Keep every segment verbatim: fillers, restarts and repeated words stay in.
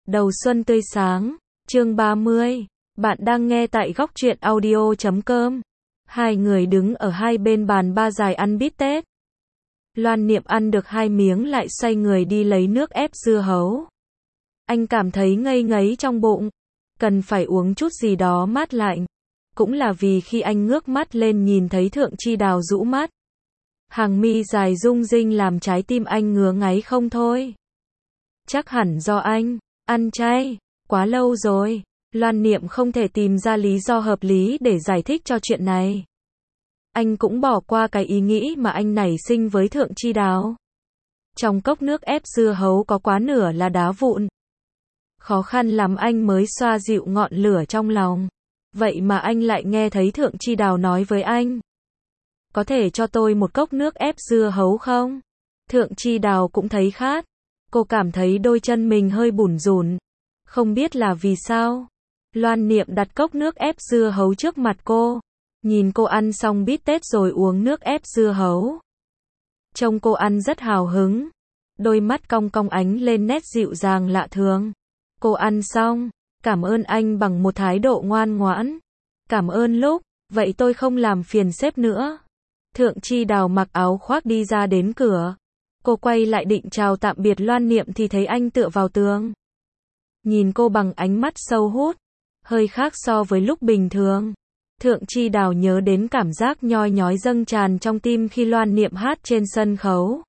Đầu xuân tươi sáng, chương ba mươi. Bạn đang nghe tại góc truyện audio chấm com. Hai người đứng ở hai bên bàn ba dài ăn bít tết. Loan Niệm ăn được hai miếng lại xoay người đi lấy nước ép dưa hấu. Anh cảm thấy ngây ngấy trong bụng, cần phải uống chút gì đó mát lạnh. Cũng là vì khi anh ngước mắt lên nhìn thấy Thượng Chi Đào rũ mắt. Hàng mi dài rung rinh làm trái tim anh ngứa ngáy không thôi. Chắc hẳn do anh ăn chay quá lâu rồi. Loan Niệm không thể tìm ra lý do hợp lý để giải thích cho chuyện này. Anh cũng bỏ qua cái ý nghĩ mà anh nảy sinh với Thượng Chi Đào. Trong cốc nước ép dưa hấu có quá nửa là đá vụn. Khó khăn lắm anh mới xoa dịu ngọn lửa trong lòng. Vậy mà anh lại nghe thấy Thượng Chi Đào nói với anh: có thể cho tôi một cốc nước ép dưa hấu không? Thượng Chi Đào cũng thấy khát. Cô cảm thấy đôi chân mình hơi bủn rủn. Không biết là vì sao. Loan Niệm đặt cốc nước ép dưa hấu trước mặt cô. Nhìn cô ăn xong bít tết rồi uống nước ép dưa hấu. Trông cô ăn rất hào hứng. Đôi mắt cong cong ánh lên nét dịu dàng lạ thường. Cô ăn xong, cảm ơn anh bằng một thái độ ngoan ngoãn. Cảm ơn lúc, vậy tôi không làm phiền sếp nữa. Thượng Chi Đào mặc áo khoác đi ra đến cửa. Cô quay lại định chào tạm biệt Loan Niệm thì thấy anh tựa vào tường. Nhìn cô bằng ánh mắt sâu hút, hơi khác so với lúc bình thường. Thượng Chi Đào nhớ đến cảm giác nhoi nhói dâng tràn trong tim khi Loan Niệm hát trên sân khấu.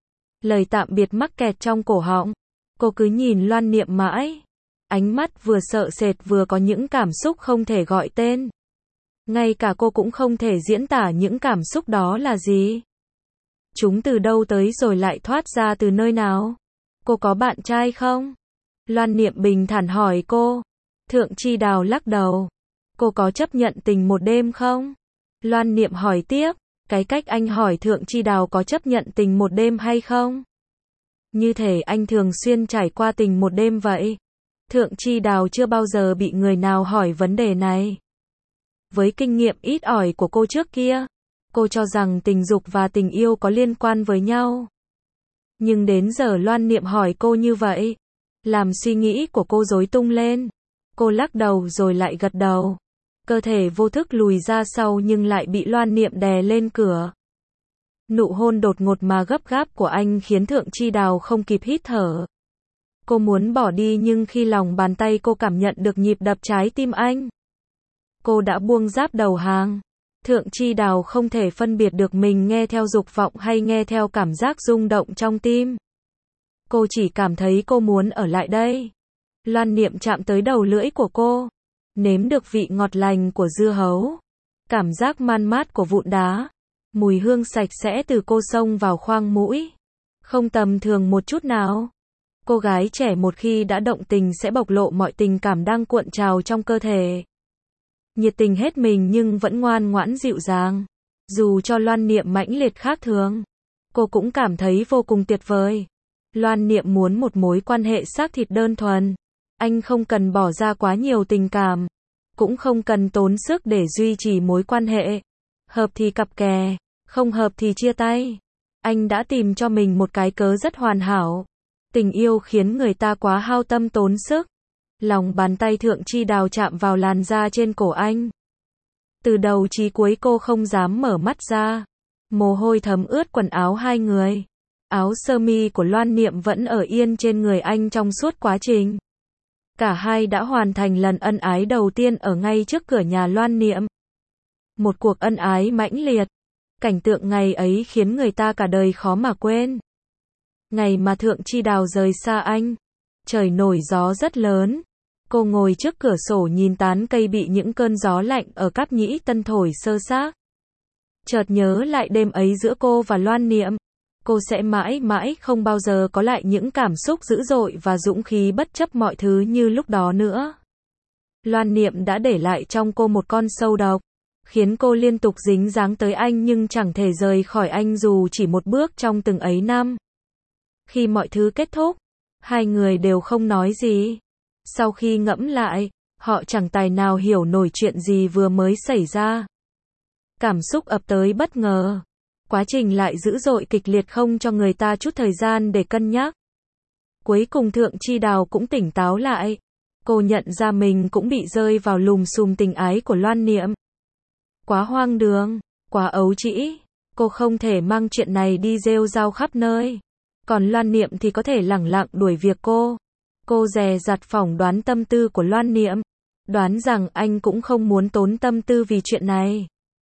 Lời tạm biệt mắc kẹt trong cổ họng. Cô cứ nhìn Loan Niệm mãi. Ánh mắt vừa sợ sệt vừa có những cảm xúc không thể gọi tên. Ngay cả cô cũng không thể diễn tả những cảm xúc đó là gì. Chúng từ đâu tới rồi lại thoát ra từ nơi nào? Cô có bạn trai không? Loan Niệm bình thản hỏi cô. Thượng Chi Đào lắc đầu. Cô có chấp nhận tình một đêm không? Loan Niệm hỏi tiếp. Cái cách anh hỏi Thượng Chi Đào có chấp nhận tình một đêm hay không? Như thể anh thường xuyên trải qua tình một đêm vậy. Thượng Chi Đào chưa bao giờ bị người nào hỏi vấn đề này. Với kinh nghiệm ít ỏi của cô trước kia, cô cho rằng tình dục và tình yêu có liên quan với nhau. Nhưng đến giờ Loan Niệm hỏi cô như vậy, làm suy nghĩ của cô rối tung lên. Cô lắc đầu rồi lại gật đầu. Cơ thể vô thức lùi ra sau nhưng lại bị Loan Niệm đè lên cửa. Nụ hôn đột ngột mà gấp gáp của anh khiến Thượng Chi Đào không kịp hít thở. Cô muốn bỏ đi nhưng khi lòng bàn tay cô cảm nhận được nhịp đập trái tim anh, cô đã buông giáp đầu hàng. Thượng Chi Đào không thể phân biệt được mình nghe theo dục vọng hay nghe theo cảm giác rung động trong tim. Cô chỉ cảm thấy cô muốn ở lại đây. Loan Niệm chạm tới đầu lưỡi của cô, nếm được vị ngọt lành của dưa hấu, cảm giác man mát của vụn đá, mùi hương sạch sẽ từ cô xông vào khoang mũi. Không tầm thường một chút nào. Cô gái trẻ một khi đã động tình sẽ bộc lộ mọi tình cảm đang cuộn trào trong cơ thể. Nhiệt tình hết mình nhưng vẫn ngoan ngoãn dịu dàng. Dù cho Loan Niệm mãnh liệt khác thường, cô cũng cảm thấy vô cùng tuyệt vời. Loan Niệm muốn một mối quan hệ xác thịt đơn thuần. Anh không cần bỏ ra quá nhiều tình cảm, cũng không cần tốn sức để duy trì mối quan hệ. Hợp thì cặp kè, không hợp thì chia tay. Anh đã tìm cho mình một cái cớ rất hoàn hảo. Tình yêu khiến người ta quá hao tâm tốn sức. Lòng bàn tay Thượng Chi Đào chạm vào làn da trên cổ anh. Từ đầu chí cuối cô không dám mở mắt ra. Mồ hôi thấm ướt quần áo hai người. Áo sơ mi của Loan Niệm vẫn ở yên trên người anh trong suốt quá trình. Cả hai đã hoàn thành lần ân ái đầu tiên ở ngay trước cửa nhà Loan Niệm. Một cuộc ân ái mãnh liệt. Cảnh tượng ngày ấy khiến người ta cả đời khó mà quên. Ngày mà Thượng Chi Đào rời xa anh, trời nổi gió rất lớn. Cô ngồi trước cửa sổ nhìn tán cây bị những cơn gió lạnh ở Cáp Nhĩ Tân thổi xơ xác. Chợt nhớ lại đêm ấy giữa cô và Loan Niệm. Cô sẽ mãi mãi không bao giờ có lại những cảm xúc dữ dội và dũng khí bất chấp mọi thứ như lúc đó nữa. Loan Niệm đã để lại trong cô một con sâu độc, khiến cô liên tục dính dáng tới anh nhưng chẳng thể rời khỏi anh dù chỉ một bước trong từng ấy năm. Khi mọi thứ kết thúc, hai người đều không nói gì. Sau khi ngẫm lại, họ chẳng tài nào hiểu nổi chuyện gì vừa mới xảy ra. Cảm xúc ập tới bất ngờ. Quá trình lại dữ dội kịch liệt không cho người ta chút thời gian để cân nhắc. Cuối cùng Thượng Chi Đào cũng tỉnh táo lại. Cô nhận ra mình cũng bị rơi vào lùm xùm tình ái của Loan Niệm. Quá hoang đường, quá ấu trĩ. Cô không thể mang chuyện này đi rêu rao khắp nơi. Còn Loan Niệm thì có thể lẳng lặng đuổi việc cô. Cô dè dặt phỏng đoán tâm tư của Loan Niệm. Đoán rằng anh cũng không muốn tốn tâm tư vì chuyện này.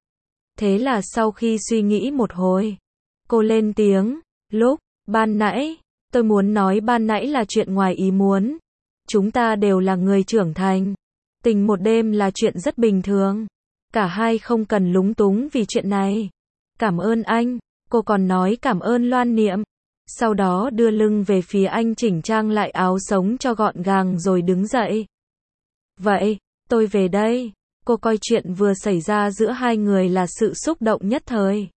Thế là sau khi suy nghĩ một hồi, cô lên tiếng. Lúc, ban nãy, tôi muốn nói ban nãy là chuyện ngoài ý muốn. Chúng ta đều là người trưởng thành. Tình một đêm là chuyện rất bình thường. Cả hai không cần lúng túng vì chuyện này. Cảm ơn anh. Cô còn nói cảm ơn Loan Niệm. Sau đó đưa lưng về phía anh chỉnh trang lại áo sống cho gọn gàng rồi đứng dậy. Vậy, tôi về đây. Cô coi chuyện vừa xảy ra giữa hai người là sự xúc động nhất thời.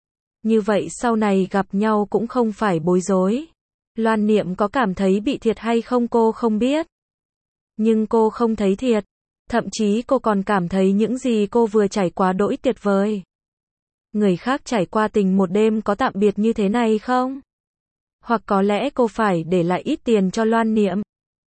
Như vậy sau này gặp nhau cũng không phải bối rối. Loan Niệm có cảm thấy bị thiệt hay không cô không biết. Nhưng cô không thấy thiệt. Thậm chí cô còn cảm thấy những gì cô vừa trải qua đỗi tuyệt vời. Người khác trải qua tình một đêm có tạm biệt như thế này không? Hoặc có lẽ cô phải để lại ít tiền cho Loan Niệm.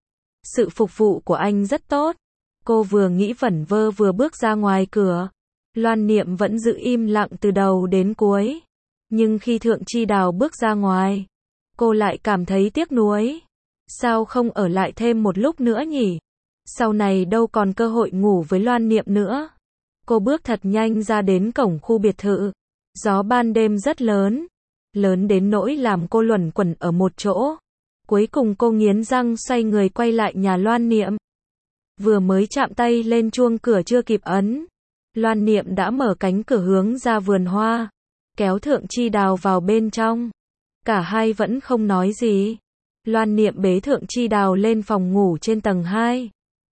Sự phục vụ của anh rất tốt. Cô vừa nghĩ vẩn vơ vừa bước ra ngoài cửa. Loan Niệm vẫn giữ im lặng từ đầu đến cuối. Nhưng khi Thượng Chi Đào bước ra ngoài, cô lại cảm thấy tiếc nuối. Sao không ở lại thêm một lúc nữa nhỉ? Sau này đâu còn cơ hội ngủ với Loan Niệm nữa. Cô bước thật nhanh ra đến cổng khu biệt thự. Gió ban đêm rất lớn. Lớn đến nỗi làm cô luẩn quẩn ở một chỗ. Cuối cùng cô nghiến răng xoay người quay lại nhà Loan Niệm. Vừa mới chạm tay lên chuông cửa chưa kịp ấn. Loan Niệm đã mở cánh cửa hướng ra vườn hoa. Kéo Thượng Chi Đào vào bên trong. Cả hai vẫn không nói gì. Loan Niệm bế Thượng Chi Đào lên phòng ngủ trên tầng hai.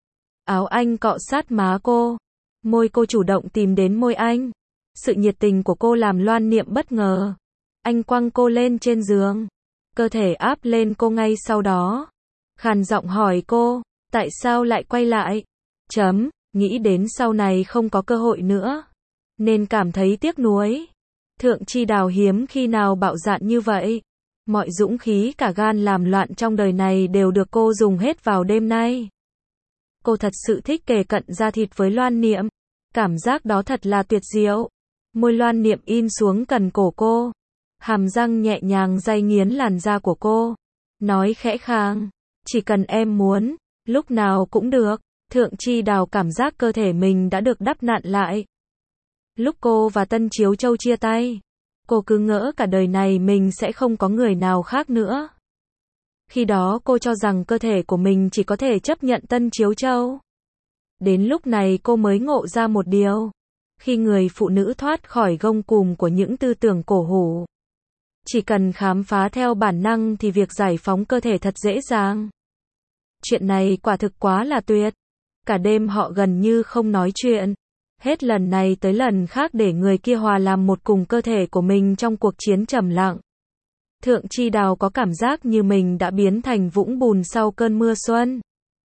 Áo anh cọ sát má cô. Môi cô chủ động tìm đến môi anh. Sự nhiệt tình của cô làm Loan Niệm bất ngờ. Anh quăng cô lên trên giường. Cơ thể áp lên cô ngay sau đó. Khàn giọng hỏi cô, tại sao lại quay lại? Chấm, nghĩ đến sau này không có cơ hội nữa. Nên cảm thấy tiếc nuối. Thượng Chi Đào hiếm khi nào bạo dạn như vậy. Mọi dũng khí cả gan làm loạn trong đời này đều được cô dùng hết vào đêm nay. Cô thật sự thích kề cận da thịt với Loan Niệm. Cảm giác đó thật là tuyệt diệu. Môi Loan Niệm in xuống cần cổ cô. Hàm răng nhẹ nhàng day nghiến làn da của cô. Nói khẽ khàng. Chỉ cần em muốn, lúc nào cũng được. Thượng Chi Đào cảm giác cơ thể mình đã được đắp nặn lại. Lúc cô và Tân Chiếu Châu chia tay, cô cứ ngỡ cả đời này mình sẽ không có người nào khác nữa. Khi đó cô cho rằng cơ thể của mình chỉ có thể chấp nhận Tân Chiếu Châu. Đến lúc này cô mới ngộ ra một điều. Khi người phụ nữ thoát khỏi gông cùm của những tư tưởng cổ hủ, chỉ cần khám phá theo bản năng thì việc giải phóng cơ thể thật dễ dàng. Chuyện này quả thực quá là tuyệt. Cả đêm họ gần như không nói chuyện. Hết lần này tới lần khác để người kia hòa làm một cùng cơ thể của mình trong cuộc chiến trầm lặng. Thượng Chi Đào có cảm giác như mình đã biến thành vũng bùn sau cơn mưa xuân.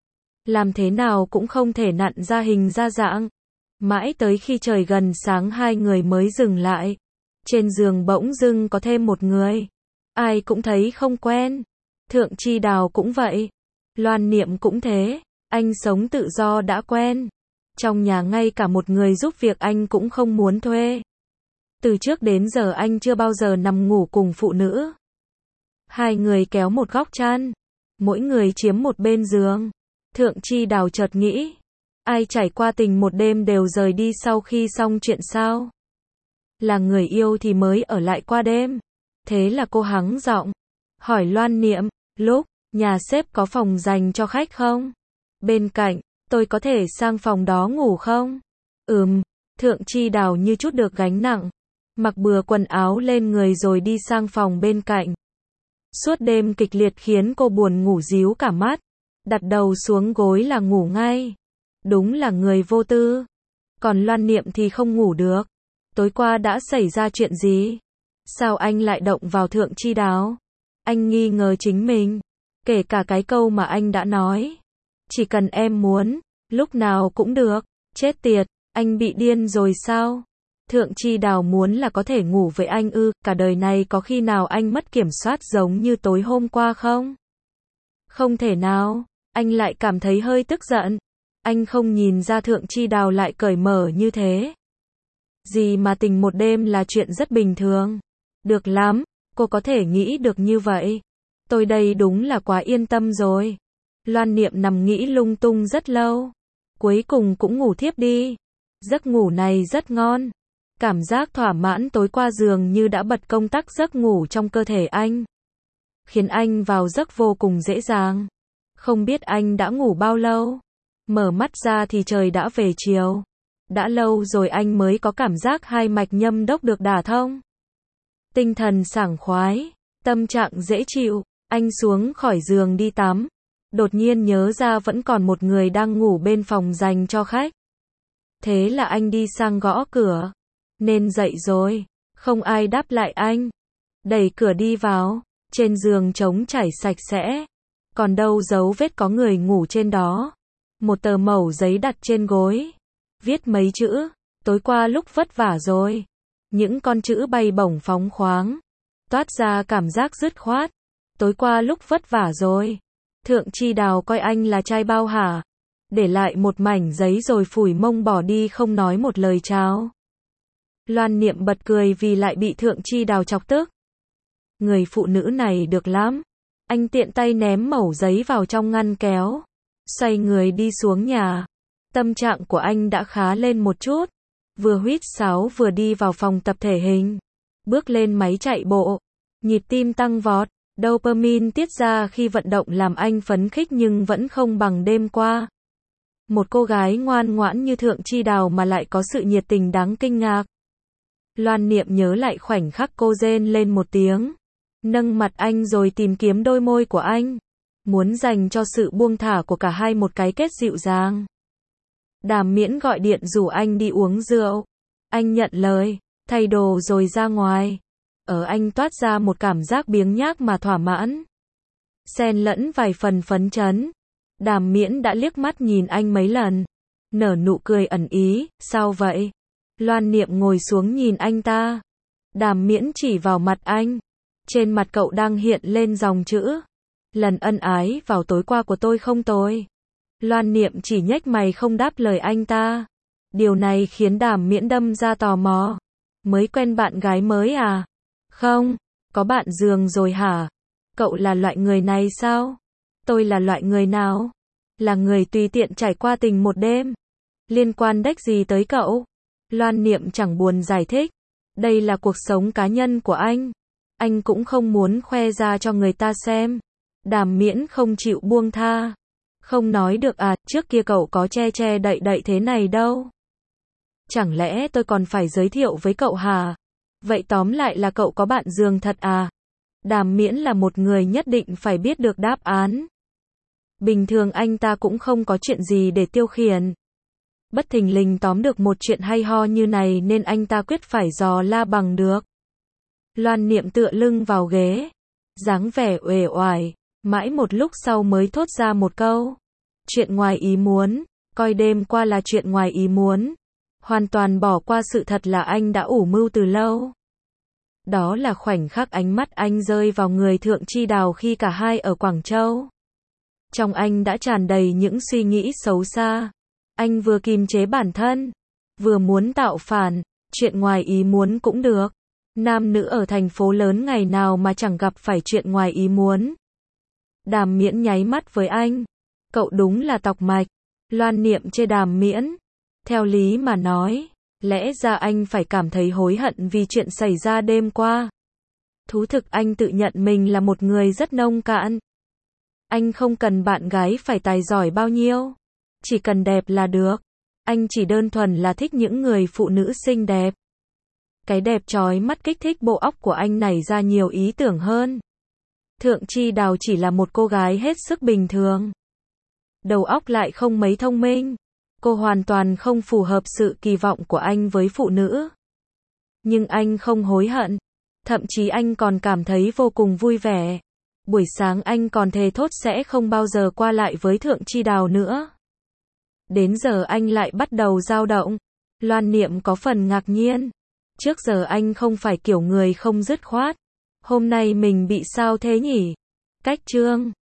Làm thế nào cũng không thể nặn ra hình ra dạng. Mãi tới khi trời gần sáng hai người mới dừng lại. Trên giường bỗng dưng có thêm một người. Ai cũng thấy không quen. Thượng Chi Đào cũng vậy. Loan Niệm cũng thế. Anh sống tự do đã quen. Trong nhà ngay cả một người giúp việc anh cũng không muốn thuê. Từ trước đến giờ anh chưa bao giờ nằm ngủ cùng phụ nữ. Hai người kéo một góc chăn. Mỗi người chiếm một bên giường. Thượng Chi Đào chợt nghĩ. Ai trải qua tình một đêm đều rời đi sau khi xong chuyện sao? Là người yêu thì mới ở lại qua đêm. Thế là cô hắng giọng. Hỏi Loan Niệm, lúc, nhà sếp có phòng dành cho khách không? Bên cạnh, tôi có thể sang phòng đó ngủ không? Ừm, Thượng Chi Đào như chút được gánh nặng. Mặc bừa quần áo lên người rồi đi sang phòng bên cạnh. Suốt đêm kịch liệt khiến cô buồn ngủ ríu cả mắt. Đặt đầu xuống gối là ngủ ngay. Đúng là người vô tư. Còn Loan Niệm thì không ngủ được. Tối qua đã xảy ra chuyện gì? Sao anh lại động vào Thượng Chi Đào? Anh nghi ngờ chính mình. Kể cả cái câu mà anh đã nói. Chỉ cần em muốn, lúc nào cũng được. Chết tiệt, anh bị điên rồi sao? Thượng Chi Đào muốn là có thể ngủ với anh ư? Cả đời này có khi nào anh mất kiểm soát giống như tối hôm qua không? Không thể nào, anh lại cảm thấy hơi tức giận. Anh không nhìn ra Thượng Chi Đào lại cởi mở như thế. Gì mà tình một đêm là chuyện rất bình thường. Được lắm, cô có thể nghĩ được như vậy. Tôi đây đúng là quá yên tâm rồi. Loan Niệm nằm nghĩ lung tung rất lâu. Cuối cùng cũng ngủ thiếp đi. Giấc ngủ này rất ngon. Cảm giác thỏa mãn tối qua dường như đã bật công tắc giấc ngủ trong cơ thể anh. Khiến anh vào giấc vô cùng dễ dàng. Không biết anh đã ngủ bao lâu. Mở mắt ra thì trời đã về chiều. Đã lâu rồi anh mới có cảm giác hai mạch nhâm đốc được đả thông. Tinh thần sảng khoái, tâm trạng dễ chịu. Anh xuống khỏi giường đi tắm. Đột nhiên nhớ ra vẫn còn một người đang ngủ bên phòng dành cho khách. Thế là anh đi sang gõ cửa. Nên dậy rồi. Không ai đáp lại anh. Đẩy cửa đi vào. Trên giường trống trải sạch sẽ. Còn đâu dấu vết có người ngủ trên đó. Một tờ mẩu giấy đặt trên gối. Viết mấy chữ. Tối qua lúc vất vả rồi. Những con chữ bay bổng phóng khoáng. Toát ra cảm giác dứt khoát. Tối qua lúc vất vả rồi. Thượng Chi Đào coi anh là trai bao hả? Để lại một mảnh giấy rồi phủi mông bỏ đi không nói một lời chào. Loan Niệm bật cười vì lại bị Thượng Chi Đào chọc tức. Người phụ nữ này được lắm. Anh tiện tay ném mẩu giấy vào trong ngăn kéo. Xoay người đi xuống nhà. Tâm trạng của anh đã khá lên một chút. Vừa huýt sáo vừa đi vào phòng tập thể hình. Bước lên máy chạy bộ. Nhịp tim tăng vọt. Dopamine tiết ra khi vận động làm anh phấn khích nhưng vẫn không bằng đêm qua. Một cô gái ngoan ngoãn như Thượng Chi Đào mà lại có sự nhiệt tình đáng kinh ngạc. Loan Niệm nhớ lại khoảnh khắc cô rên lên một tiếng. Nâng mặt anh rồi tìm kiếm đôi môi của anh. Muốn dành cho sự buông thả của cả hai một cái kết dịu dàng. Đàm Miễn gọi điện rủ anh đi uống rượu. Anh nhận lời, thay đồ rồi ra ngoài. Ở anh toát ra một cảm giác biếng nhác mà thỏa mãn. Xen lẫn vài phần phấn chấn. Đàm Miễn đã liếc mắt nhìn anh mấy lần. Nở nụ cười ẩn ý, sao vậy? Loan Niệm ngồi xuống nhìn anh ta. Đàm Miễn chỉ vào mặt anh. Trên mặt cậu đang hiện lên dòng chữ. Lần ân ái vào tối qua của tôi không tồi. Loan Niệm chỉ nhếch mày không đáp lời anh ta. Điều này khiến Đàm Miễn đâm ra tò mò. Mới quen bạn gái mới à? Không, có bạn giường rồi hả? Cậu là loại người này sao? Tôi là loại người nào? Là người tùy tiện trải qua tình một đêm. Liên quan đếch gì tới cậu? Loan Niệm chẳng buồn giải thích. Đây là cuộc sống cá nhân của anh. Anh cũng không muốn khoe ra cho người ta xem. Đàm Miễn không chịu buông tha. Không nói được à, trước kia cậu có che che đậy đậy thế này đâu. Chẳng lẽ tôi còn phải giới thiệu với cậu hả? Vậy tóm lại là cậu có bạn giường thật à? Đàm Miễn là một người nhất định phải biết được đáp án. Bình thường anh ta cũng không có chuyện gì để tiêu khiển. Bất thình lình tóm được một chuyện hay ho như này nên anh ta quyết phải dò la bằng được. Loan Niệm tựa lưng vào ghế. Dáng vẻ uể oải. Mãi một lúc sau mới thốt ra một câu. Chuyện ngoài ý muốn. Coi đêm qua là chuyện ngoài ý muốn. Hoàn toàn bỏ qua sự thật là anh đã ủ mưu từ lâu. Đó là khoảnh khắc ánh mắt anh rơi vào người Thượng Chi Đào khi cả hai ở Quảng Châu. Trong anh đã tràn đầy những suy nghĩ xấu xa. Anh vừa kiềm chế bản thân, vừa muốn tạo phản, chuyện ngoài ý muốn cũng được. Nam nữ ở thành phố lớn ngày nào mà chẳng gặp phải chuyện ngoài ý muốn. Đàm Miễn nháy mắt với anh. Cậu đúng là tọc mạch. Loan Niệm chê Đàm Miễn. Theo lý mà nói, lẽ ra anh phải cảm thấy hối hận vì chuyện xảy ra đêm qua. Thú thực anh tự nhận mình là một người rất nông cạn. Anh không cần bạn gái phải tài giỏi bao nhiêu. Chỉ cần đẹp là được. Anh chỉ đơn thuần là thích những người phụ nữ xinh đẹp. Cái đẹp chói mắt kích thích bộ óc của anh nảy ra nhiều ý tưởng hơn. Thượng Chi Đào chỉ là một cô gái hết sức bình thường. Đầu óc lại không mấy thông minh. Cô hoàn toàn không phù hợp sự kỳ vọng của anh với phụ nữ. Nhưng anh không hối hận. Thậm chí anh còn cảm thấy vô cùng vui vẻ. Buổi sáng anh còn thề thốt sẽ không bao giờ qua lại với Thượng Chi Đào nữa. Đến giờ anh lại bắt đầu dao động. Loan Niệm có phần ngạc nhiên. Trước giờ anh không phải kiểu người không dứt khoát. Hôm nay mình bị sao thế nhỉ? Cách chương